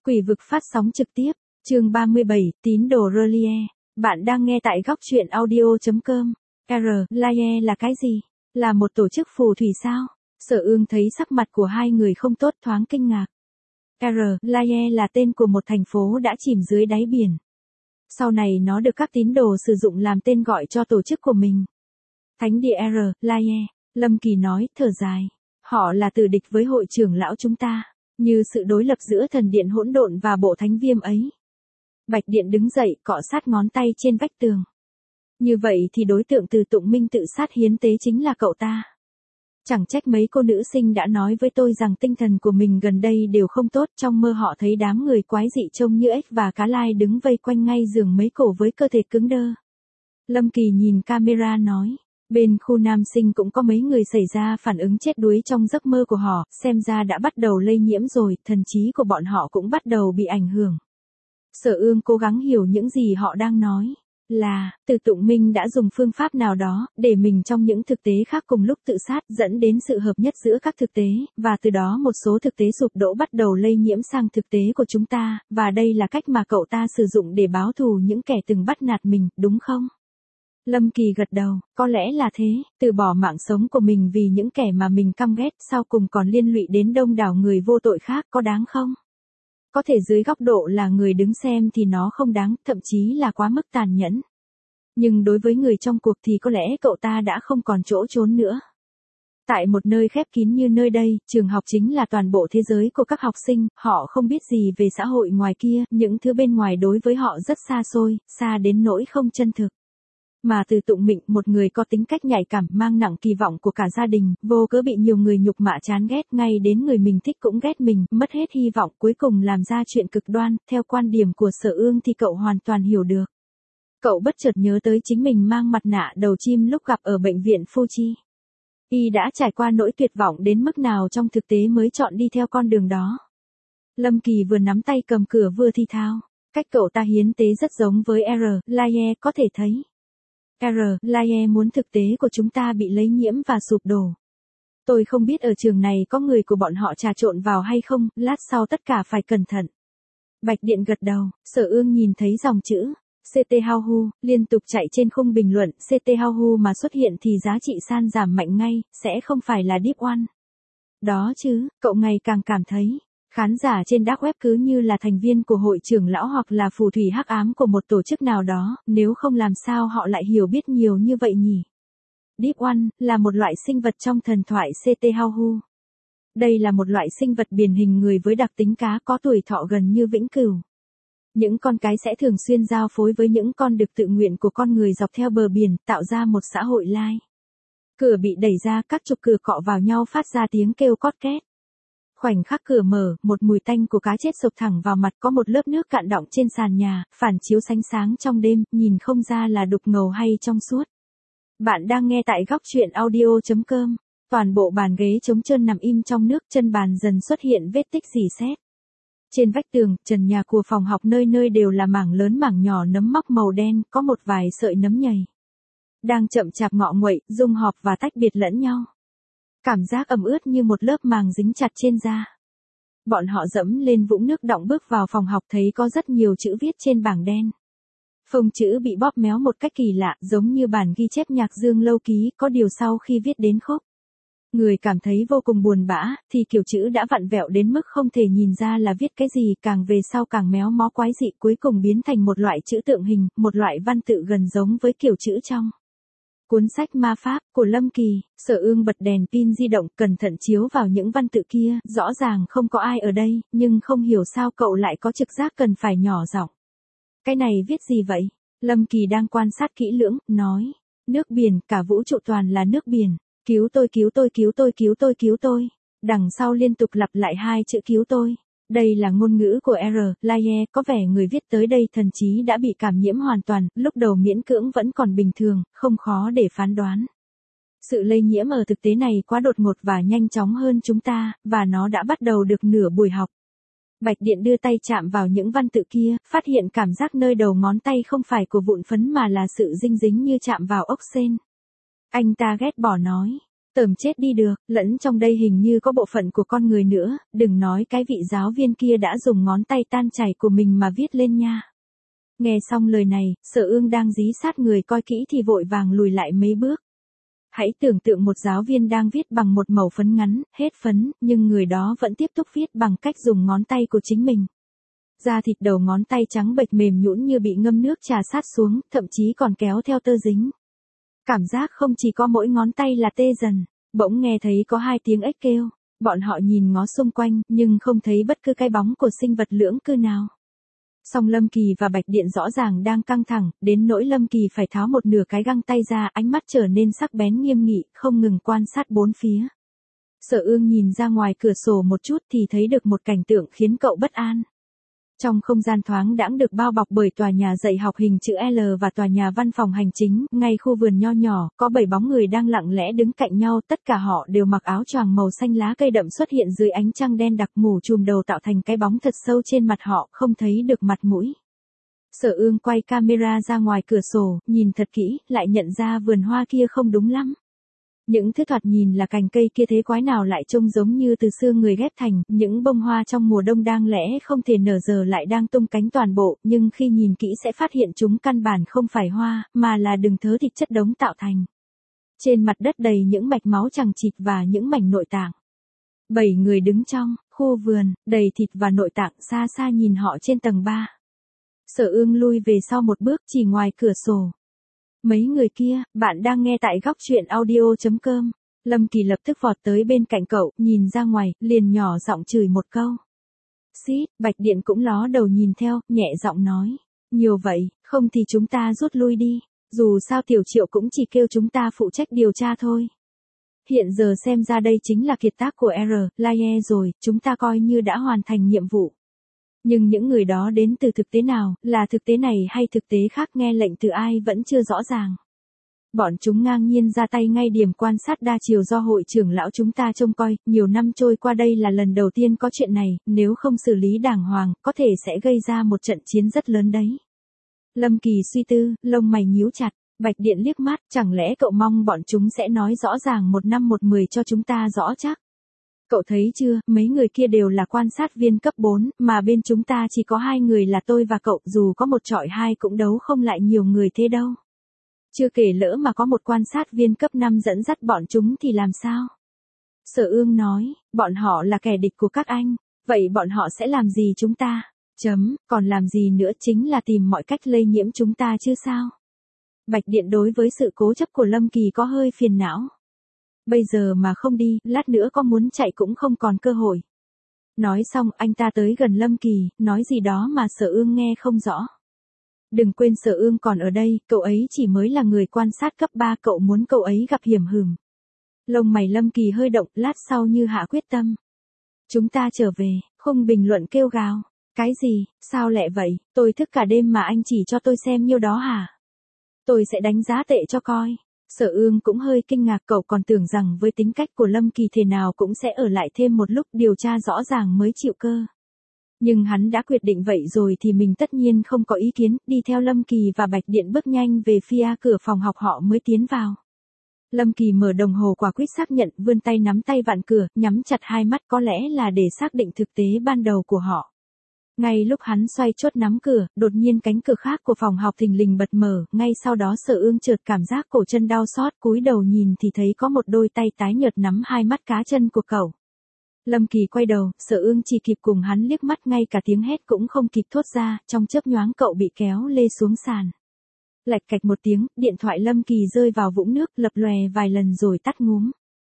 Quỷ vực phát sóng trực tiếp, chương 37, tín đồ R'lyeh. Bạn đang nghe tại góc truyện audio.com. R'lyeh là cái gì? Là một tổ chức phù thủy sao? Sở Ương thấy sắc mặt của hai người không tốt thoáng kinh ngạc. R'lyeh là tên của một thành phố đã chìm dưới đáy biển. Sau này nó được các tín đồ sử dụng làm tên gọi cho tổ chức của mình. Thánh địa R'lyeh, Lâm Kỳ nói, thở dài. Họ là tử địch với hội trưởng lão chúng ta, như sự đối lập giữa thần điện hỗn độn và bộ thánh viêm ấy. Bạch Điện đứng dậy, cọ sát ngón tay trên vách tường. Như vậy thì đối tượng từ tụng minh tự sát hiến tế chính là cậu ta. Chẳng trách mấy cô nữ sinh đã nói với tôi rằng tinh thần của mình gần đây đều không tốt. Trong mơ họ thấy đám người quái dị trông như ếch và cá lai đứng vây quanh ngay giường mấy cổ với cơ thể cứng đơ. Lâm Kỳ nhìn camera nói. Bên khu nam sinh cũng có mấy người xảy ra phản ứng chết đuối trong giấc mơ của họ, xem ra đã bắt đầu lây nhiễm rồi, thần trí của bọn họ cũng bắt đầu bị ảnh hưởng. Sở Ương cố gắng hiểu những gì họ đang nói, là, Từ Tụng Minh đã dùng phương pháp nào đó, để mình trong những thực tế khác cùng lúc tự sát dẫn đến sự hợp nhất giữa các thực tế, và từ đó một số thực tế sụp đổ bắt đầu lây nhiễm sang thực tế của chúng ta, và đây là cách mà cậu ta sử dụng để báo thù những kẻ từng bắt nạt mình, đúng không? Lâm Kỳ gật đầu, có lẽ là thế, từ bỏ mạng sống của mình vì những kẻ mà mình căm ghét sau cùng còn liên lụy đến đông đảo người vô tội khác có đáng không? Có thể dưới góc độ là người đứng xem thì nó không đáng, thậm chí là quá mức tàn nhẫn. Nhưng đối với người trong cuộc thì có lẽ cậu ta đã không còn chỗ trốn nữa. Tại một nơi khép kín như nơi đây, trường học chính là toàn bộ thế giới của các học sinh, họ không biết gì về xã hội ngoài kia, những thứ bên ngoài đối với họ rất xa xôi, xa đến nỗi không chân thực. Mà Từ Tụng Minh, một người có tính cách nhạy cảm, mang nặng kỳ vọng của cả gia đình, vô cớ bị nhiều người nhục mạ chán ghét, ngay đến người mình thích cũng ghét mình, mất hết hy vọng, cuối cùng làm ra chuyện cực đoan, theo quan điểm của Sở Ương thì cậu hoàn toàn hiểu được. Cậu bất chợt nhớ tới chính mình mang mặt nạ đầu chim lúc gặp ở bệnh viện Fuji. Y đã trải qua nỗi tuyệt vọng đến mức nào trong thực tế mới chọn đi theo con đường đó. Lâm Kỳ vừa nắm tay cầm cửa vừa thi thao, cách cậu ta hiến tế rất giống với R'lyeh, có thể thấy. R'lyeh muốn thực tế của chúng ta bị lây nhiễm và sụp đổ. Tôi không biết ở trường này có người của bọn họ trà trộn vào hay không, lát sau tất cả phải cẩn thận. Bạch Điện gật đầu, Sở Ương nhìn thấy dòng chữ CT Hao liên tục chạy trên khung bình luận, CT Hao mà xuất hiện thì giá trị san giảm mạnh ngay, sẽ không phải là Deep One. Đó chứ, cậu ngày càng cảm thấy. Khán giả trên dark web cứ như là thành viên của hội trưởng lão hoặc là phù thủy hắc ám của một tổ chức nào đó, nếu không làm sao họ lại hiểu biết nhiều như vậy nhỉ? Deep One là một loại sinh vật trong thần thoại CT Hao. Đây là một loại sinh vật biển hình người với đặc tính cá có tuổi thọ gần như vĩnh cửu. Những con cái sẽ thường xuyên giao phối với những con đực tự nguyện của con người dọc theo bờ biển, tạo ra một xã hội lai. Cửa bị đẩy ra, các trục cửa cọ vào nhau phát ra tiếng kêu cót két. Khoảnh khắc cửa mở, một mùi tanh của cá chết sộc thẳng vào mặt, có một lớp nước cạn đọng trên sàn nhà, phản chiếu sánh sáng trong đêm, nhìn không ra là đục ngầu hay trong suốt. Bạn đang nghe tại góc truyện audio.com. Toàn bộ bàn ghế trống trơn nằm im trong nước, chân bàn dần xuất hiện vết tích rỉ sét. Trên vách tường, trần nhà của phòng học nơi nơi đều là mảng lớn mảng nhỏ nấm mốc màu đen, có một vài sợi nấm nhầy. Đang chậm chạp ngọ nguậy, dung họp và tách biệt lẫn nhau. Cảm giác ẩm ướt như một lớp màng dính chặt trên da. Bọn họ dẫm lên vũng nước đọng bước vào phòng học, thấy có rất nhiều chữ viết trên bảng đen. Phông chữ bị bóp méo một cách kỳ lạ, giống như bản ghi chép nhạc Dương Lâu Ký, có điều sau khi viết đến khúc. Người cảm thấy vô cùng buồn bã, thì kiểu chữ đã vặn vẹo đến mức không thể nhìn ra là viết cái gì, càng về sau càng méo mó quái dị, cuối cùng biến thành một loại chữ tượng hình, một loại văn tự gần giống với kiểu chữ trong cuốn sách ma pháp của Lâm Kỳ. Sở Ương bật đèn pin di động, cẩn thận chiếu vào những văn tự kia, rõ ràng không có ai ở đây, nhưng không hiểu sao cậu lại có trực giác cần phải nhỏ giọng. Cái này viết gì vậy? Lâm Kỳ đang quan sát kỹ lưỡng, nói. Nước biển, cả vũ trụ toàn là nước biển. Cứu tôi, cứu tôi, cứu tôi, cứu tôi, cứu tôi. Đằng sau liên tục lặp lại hai chữ cứu tôi. Đây là ngôn ngữ của R'lyeh, có vẻ người viết tới đây thần trí đã bị cảm nhiễm hoàn toàn, lúc đầu miễn cưỡng vẫn còn bình thường, không khó để phán đoán. Sự lây nhiễm ở thực tế này quá đột ngột và nhanh chóng hơn chúng ta, và nó đã bắt đầu được nửa buổi học. Bạch Điện đưa tay chạm vào những văn tự kia, phát hiện cảm giác nơi đầu ngón tay không phải của vụn phấn mà là sự dinh dính như chạm vào ốc sên. Anh ta ghét bỏ nói. Tởm chết đi được, lẫn trong đây hình như có bộ phận của con người nữa, đừng nói cái vị giáo viên kia đã dùng ngón tay tan chảy của mình mà viết lên nha. Nghe xong lời này, Sở Ương đang dí sát người coi kỹ thì vội vàng lùi lại mấy bước. Hãy tưởng tượng một giáo viên đang viết bằng một mẩu phấn ngắn, hết phấn, nhưng người đó vẫn tiếp tục viết bằng cách dùng ngón tay của chính mình. Da thịt đầu ngón tay trắng bệch mềm nhũn như bị ngâm nước trà sát xuống, thậm chí còn kéo theo tơ dính. Cảm giác không chỉ có mỗi ngón tay là tê dần, bỗng nghe thấy có hai tiếng ếch kêu, bọn họ nhìn ngó xung quanh, nhưng không thấy bất cứ cái bóng của sinh vật lưỡng cư nào. Song Lâm Kỳ và Bạch Điện rõ ràng đang căng thẳng, đến nỗi Lâm Kỳ phải tháo một nửa cái găng tay ra, ánh mắt trở nên sắc bén nghiêm nghị, không ngừng quan sát bốn phía. Sở Ương nhìn ra ngoài cửa sổ một chút thì thấy được một cảnh tượng khiến cậu bất an. Trong không gian thoáng đãng được bao bọc bởi tòa nhà dạy học hình chữ L và tòa nhà văn phòng hành chính, ngay khu vườn nho nhỏ, có 7 bóng người đang lặng lẽ đứng cạnh nhau, tất cả họ đều mặc áo choàng màu xanh lá cây đậm xuất hiện dưới ánh trăng đen đặc mù trùm đầu tạo thành cái bóng thật sâu trên mặt họ, không thấy được mặt mũi. Sở Ương quay camera ra ngoài cửa sổ, nhìn thật kỹ, lại nhận ra vườn hoa kia không đúng lắm. Những thứ thoạt nhìn là cành cây kia thế quái nào lại trông giống như từ xương người ghép thành, những bông hoa trong mùa đông đang lẽ không thể nở giờ lại đang tung cánh toàn bộ, nhưng khi nhìn kỹ sẽ phát hiện chúng căn bản không phải hoa, mà là đừng thớ thịt chất đống tạo thành. Trên mặt đất đầy những mạch máu chằng chịt và những mảnh nội tạng. 7 người đứng trong khu vườn, đầy thịt và nội tạng, xa xa nhìn họ trên tầng 3. Sở Ương lui về sau một bước, chỉ ngoài cửa sổ. Mấy người kia, bạn đang nghe tại góc truyện audio.com. Lâm Kỳ lập tức vọt tới bên cạnh cậu, nhìn ra ngoài, liền nhỏ giọng chửi một câu. Xít, Bạch Điện cũng ló đầu nhìn theo, nhẹ giọng nói. Nhiều vậy, không thì chúng ta rút lui đi. Dù sao Tiểu Triệu cũng chỉ kêu chúng ta phụ trách điều tra thôi. Hiện giờ xem ra đây chính là kiệt tác của R-Laye rồi, chúng ta coi như đã hoàn thành nhiệm vụ. Nhưng những người đó đến từ thực tế nào, là thực tế này hay thực tế khác, nghe lệnh từ ai vẫn chưa rõ ràng. Bọn chúng ngang nhiên ra tay ngay điểm quan sát đa chiều do hội trưởng lão chúng ta trông coi, nhiều năm trôi qua đây là lần đầu tiên có chuyện này, nếu không xử lý đàng hoàng, có thể sẽ gây ra một trận chiến rất lớn đấy. Lâm Kỳ suy tư, lông mày nhíu chặt, Bạch Điện liếc mắt, chẳng lẽ cậu mong bọn chúng sẽ nói rõ ràng 1 năm 1 10 cho chúng ta rõ chắc? Cậu thấy chưa, mấy người kia đều là quan sát viên cấp 4, mà bên chúng ta chỉ có 2 người là tôi và cậu, dù có 1 chọi 2 cũng đấu không lại nhiều người thế đâu. Chưa kể lỡ mà có một quan sát viên cấp 5 dẫn dắt bọn chúng thì làm sao? Sở Ương nói, bọn họ là kẻ địch của các anh, vậy bọn họ sẽ làm gì chúng ta? Còn làm gì nữa, chính là tìm mọi cách lây nhiễm chúng ta chứ sao? Bạch Điện đối với sự cố chấp của Lâm Kỳ có hơi phiền não. Bây giờ mà không đi, lát nữa có muốn chạy cũng không còn cơ hội. Nói xong anh ta tới gần Lâm Kỳ, nói gì đó mà Sở Ương nghe không rõ. Đừng quên Sở Ương còn ở đây, cậu ấy chỉ mới là người quan sát cấp 3, cậu muốn cậu ấy gặp hiểm hửm. Lông mày Lâm Kỳ hơi động, lát sau như hạ quyết tâm. Chúng ta trở về, khung bình luận kêu gào. Cái gì, sao lẹ vậy, tôi thức cả đêm mà anh chỉ cho tôi xem nhiêu đó hả? Tôi sẽ đánh giá tệ cho coi. Sở Ương cũng hơi kinh ngạc, cậu còn tưởng rằng với tính cách của Lâm Kỳ thế nào cũng sẽ ở lại thêm một lúc điều tra rõ ràng mới chịu cơ. Nhưng hắn đã quyết định vậy rồi thì mình tất nhiên không có ý kiến, đi theo Lâm Kỳ và Bạch Điện bước nhanh về phía cửa phòng học họ mới tiến vào. Lâm Kỳ mở đồng hồ quả quýt xác nhận, vươn tay nắm tay vặn cửa, nhắm chặt hai mắt có lẽ là để xác định thực tế ban đầu của họ. Ngay lúc hắn xoay chốt nắm cửa, đột nhiên cánh cửa khác của phòng học thình lình bật mở, ngay sau đó Sở Ương chợt cảm giác cổ chân đau xót, cúi đầu nhìn thì thấy có một đôi tay tái nhợt nắm hai mắt cá chân của cậu. Lâm Kỳ quay đầu, Sở Ương chỉ kịp cùng hắn liếc mắt, ngay cả tiếng hét cũng không kịp thốt ra, trong chớp nhoáng cậu bị kéo lê xuống sàn. Lạch cạch một tiếng, điện thoại Lâm Kỳ rơi vào vũng nước, lập lòe vài lần rồi tắt ngúm.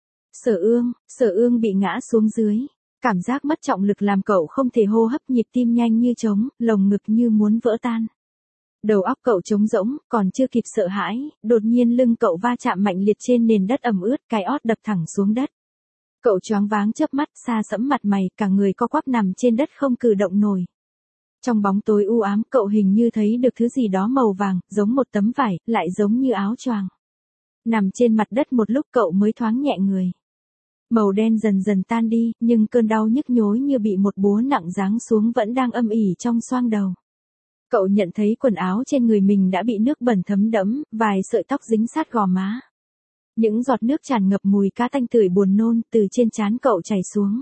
Sở Ương bị ngã xuống dưới. Cảm giác mất trọng lực làm cậu không thể hô hấp, nhịp tim nhanh như trống, lồng ngực như muốn vỡ tan. Đầu óc cậu trống rỗng, còn chưa kịp sợ hãi, đột nhiên lưng cậu va chạm mạnh liệt trên nền đất ẩm ướt, cái ót đập thẳng xuống đất. Cậu choáng váng chớp mắt, xa sẫm mặt mày, cả người co quắp nằm trên đất không cử động nổi. Trong bóng tối u ám, cậu hình như thấy được thứ gì đó màu vàng, giống một tấm vải, lại giống như áo choàng. Nằm trên mặt đất một lúc cậu mới thoáng nhẹ người. Màu đen dần dần tan đi, nhưng cơn đau nhức nhối như bị một búa nặng giáng xuống vẫn đang âm ỉ trong xoang đầu. Cậu nhận thấy quần áo trên người mình đã bị nước bẩn thấm đẫm, vài sợi tóc dính sát gò má. Những giọt nước tràn ngập mùi cá tanh tưởi buồn nôn từ trên trán cậu chảy xuống.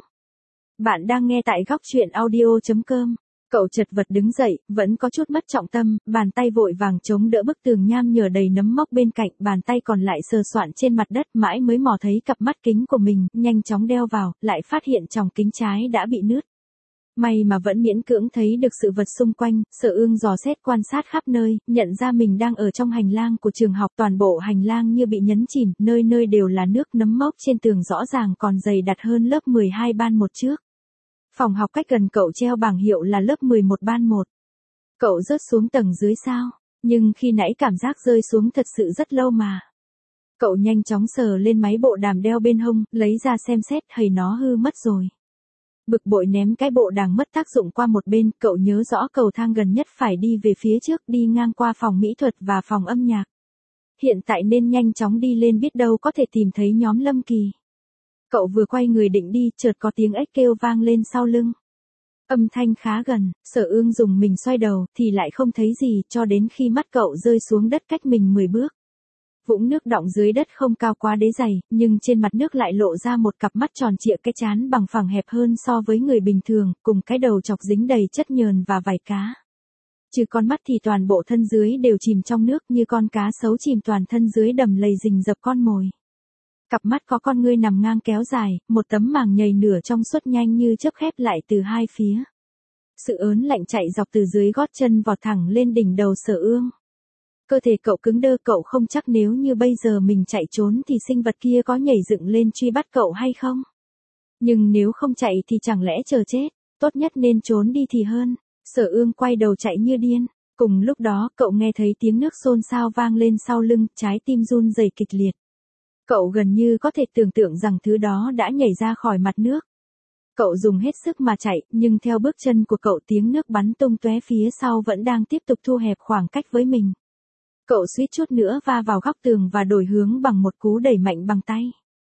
Bạn đang nghe tại góc truyện audio.com. Cậu chật vật đứng dậy, vẫn có chút mất trọng tâm, bàn tay vội vàng chống đỡ bức tường nham nhở đầy nấm mốc bên cạnh, bàn tay còn lại sờ soạn trên mặt đất, mãi mới mò thấy cặp mắt kính của mình, nhanh chóng đeo vào, lại phát hiện tròng kính trái đã bị nứt. May mà vẫn miễn cưỡng thấy được sự vật xung quanh, Sở Ương dò xét quan sát khắp nơi, nhận ra mình đang ở trong hành lang của trường học, toàn bộ hành lang như bị nhấn chìm, nơi nơi đều là nước, nấm mốc trên tường rõ ràng còn dày đặc hơn lớp 12 ban một trước. Phòng học cách gần cậu treo bảng hiệu là lớp 11 ban 1. Cậu rớt xuống tầng dưới sao? Nhưng khi nãy cảm giác rơi xuống thật sự rất lâu mà. Cậu nhanh chóng sờ lên máy bộ đàm đeo bên hông, lấy ra xem xét, hầy nó hư mất rồi. Bực bội ném cái bộ đàm mất tác dụng qua một bên, cậu nhớ rõ cầu thang gần nhất phải đi về phía trước, đi ngang qua phòng mỹ thuật và phòng âm nhạc. Hiện tại nên nhanh chóng đi lên, biết đâu có thể tìm thấy nhóm Lâm Kỳ. Cậu vừa quay người định đi, chợt có tiếng ếch kêu vang lên sau lưng. Âm thanh khá gần, Sở Ương dùng mình xoay đầu, thì lại không thấy gì, cho đến khi mắt cậu rơi xuống đất cách mình 10 bước. Vũng nước đọng dưới đất không cao quá đế dày, nhưng trên mặt nước lại lộ ra một cặp mắt tròn trịa, cái trán bằng phẳng hẹp hơn so với người bình thường, cùng cái đầu chọc dính đầy chất nhờn và vảy cá. Trừ con mắt thì toàn bộ thân dưới đều chìm trong nước, như con cá sấu chìm, toàn thân dưới đầm lầy rình rập con mồi. Cặp mắt có con ngươi nằm ngang kéo dài, một tấm màng nhầy nửa trong suốt nhanh như chớp khép lại từ hai phía. Sự ớn lạnh chạy dọc từ dưới gót chân vọt thẳng lên đỉnh đầu Sở Ương. Cơ thể cậu cứng đơ, cậu không chắc nếu như bây giờ mình chạy trốn thì sinh vật kia có nhảy dựng lên truy bắt cậu hay không. Nhưng nếu không chạy thì chẳng lẽ chờ chết, tốt nhất nên trốn đi thì hơn. Sở Ương quay đầu chạy như điên. Cùng lúc đó cậu nghe thấy tiếng nước xôn xao vang lên sau lưng, trái tim run rẩy kịch liệt. Cậu gần như có thể tưởng tượng rằng thứ đó đã nhảy ra khỏi mặt nước. Cậu dùng hết sức mà chạy, nhưng theo bước chân của cậu tiếng nước bắn tung tóe phía sau vẫn đang tiếp tục thu hẹp khoảng cách với mình. Cậu suýt chút nữa va vào góc tường và đổi hướng bằng một cú đẩy mạnh bằng tay.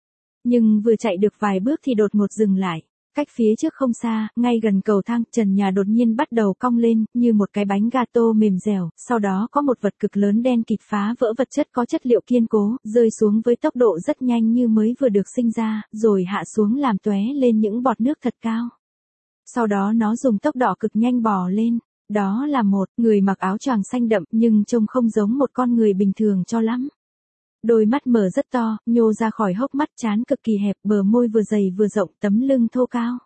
Nhưng vừa chạy được vài bước thì đột ngột dừng lại. Cách phía trước không xa, ngay gần cầu thang, trần nhà đột nhiên bắt đầu cong lên, như một cái bánh gato mềm dẻo, sau đó có một vật cực lớn đen kịt phá vỡ vật chất có chất liệu kiên cố, rơi xuống với tốc độ rất nhanh như mới vừa được sinh ra, rồi hạ xuống làm tóe lên những bọt nước thật cao. Sau đó nó dùng tốc độ cực nhanh bò lên. Đó là một người mặc áo choàng xanh đậm, nhưng trông không giống một con người bình thường cho lắm. Đôi mắt mở rất to, nhô ra khỏi hốc mắt, trán cực kỳ hẹp, bờ môi vừa dày vừa rộng, tấm lưng thô cao.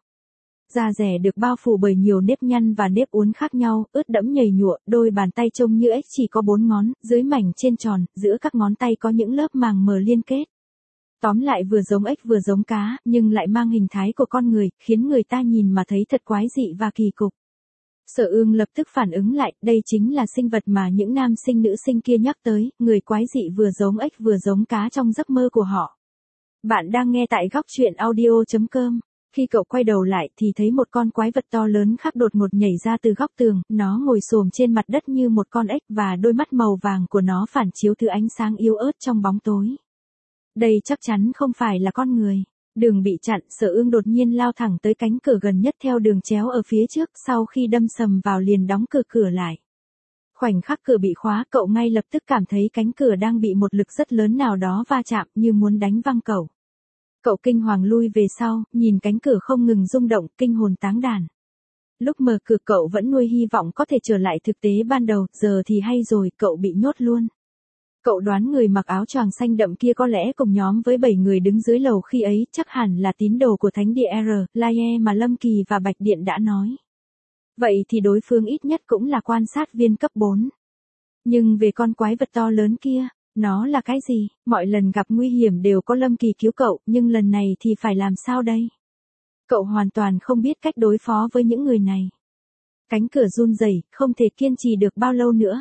Da dẻ được bao phủ bởi nhiều nếp nhăn và nếp uốn khác nhau, ướt đẫm nhầy nhụa, đôi bàn tay trông như ếch chỉ có 4 ngón, dưới mảnh trên tròn, giữa các ngón tay có những lớp màng mờ liên kết. Tóm lại vừa giống ếch vừa giống cá, nhưng lại mang hình thái của con người, khiến người ta nhìn mà thấy thật quái dị và kỳ cục. Sở Ương lập tức phản ứng lại, đây chính là sinh vật mà những nam sinh nữ sinh kia nhắc tới, người quái dị vừa giống ếch vừa giống cá trong giấc mơ của họ. Bạn đang nghe tại góc truyện audio.com. Khi cậu quay đầu lại thì thấy một con quái vật to lớn khác đột ngột nhảy ra từ góc tường, nó ngồi xổm trên mặt đất như một con ếch và đôi mắt màu vàng của nó phản chiếu thứ ánh sáng yếu ớt trong bóng tối. Đây chắc chắn không phải là con người. Đường bị chặn, Sở Ương đột nhiên lao thẳng tới cánh cửa gần nhất theo đường chéo ở phía trước, sau khi đâm sầm vào liền đóng cửa lại. Khoảnh khắc cửa bị khóa, cậu ngay lập tức cảm thấy cánh cửa đang bị một lực rất lớn nào đó va chạm, như muốn đánh văng cậu. Cậu kinh hoàng lui về sau, nhìn cánh cửa không ngừng rung động, kinh hồn táng đàn. Lúc mở cửa cậu vẫn nuôi hy vọng có thể trở lại thực tế ban đầu, giờ thì hay rồi, cậu bị nhốt luôn. Cậu đoán người mặc áo choàng xanh đậm kia có lẽ cùng nhóm với 7 người đứng dưới lầu khi ấy, chắc hẳn là tín đồ của thánh địa Laie mà Lâm Kỳ và Bạch Điện đã nói. Vậy thì đối phương ít nhất cũng là quan sát viên cấp 4. Nhưng về con quái vật to lớn kia, nó là cái gì? Mọi lần gặp nguy hiểm đều có Lâm Kỳ cứu cậu, nhưng lần này thì phải làm sao đây? Cậu hoàn toàn không biết cách đối phó với những người này. Cánh cửa run rẩy, không thể kiên trì được bao lâu nữa.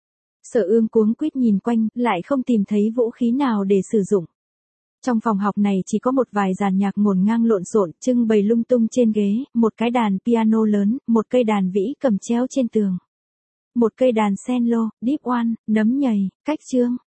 Sở Ương cuống quýt nhìn quanh, lại không tìm thấy vũ khí nào để sử dụng. Trong phòng học này chỉ có một vài dàn nhạc ngổn ngang lộn xộn, trưng bày lung tung trên ghế, một cái đàn piano lớn, một cây đàn vĩ cầm treo trên tường. Một cây đàn cello, deep one, nấm nhầy, cách chương,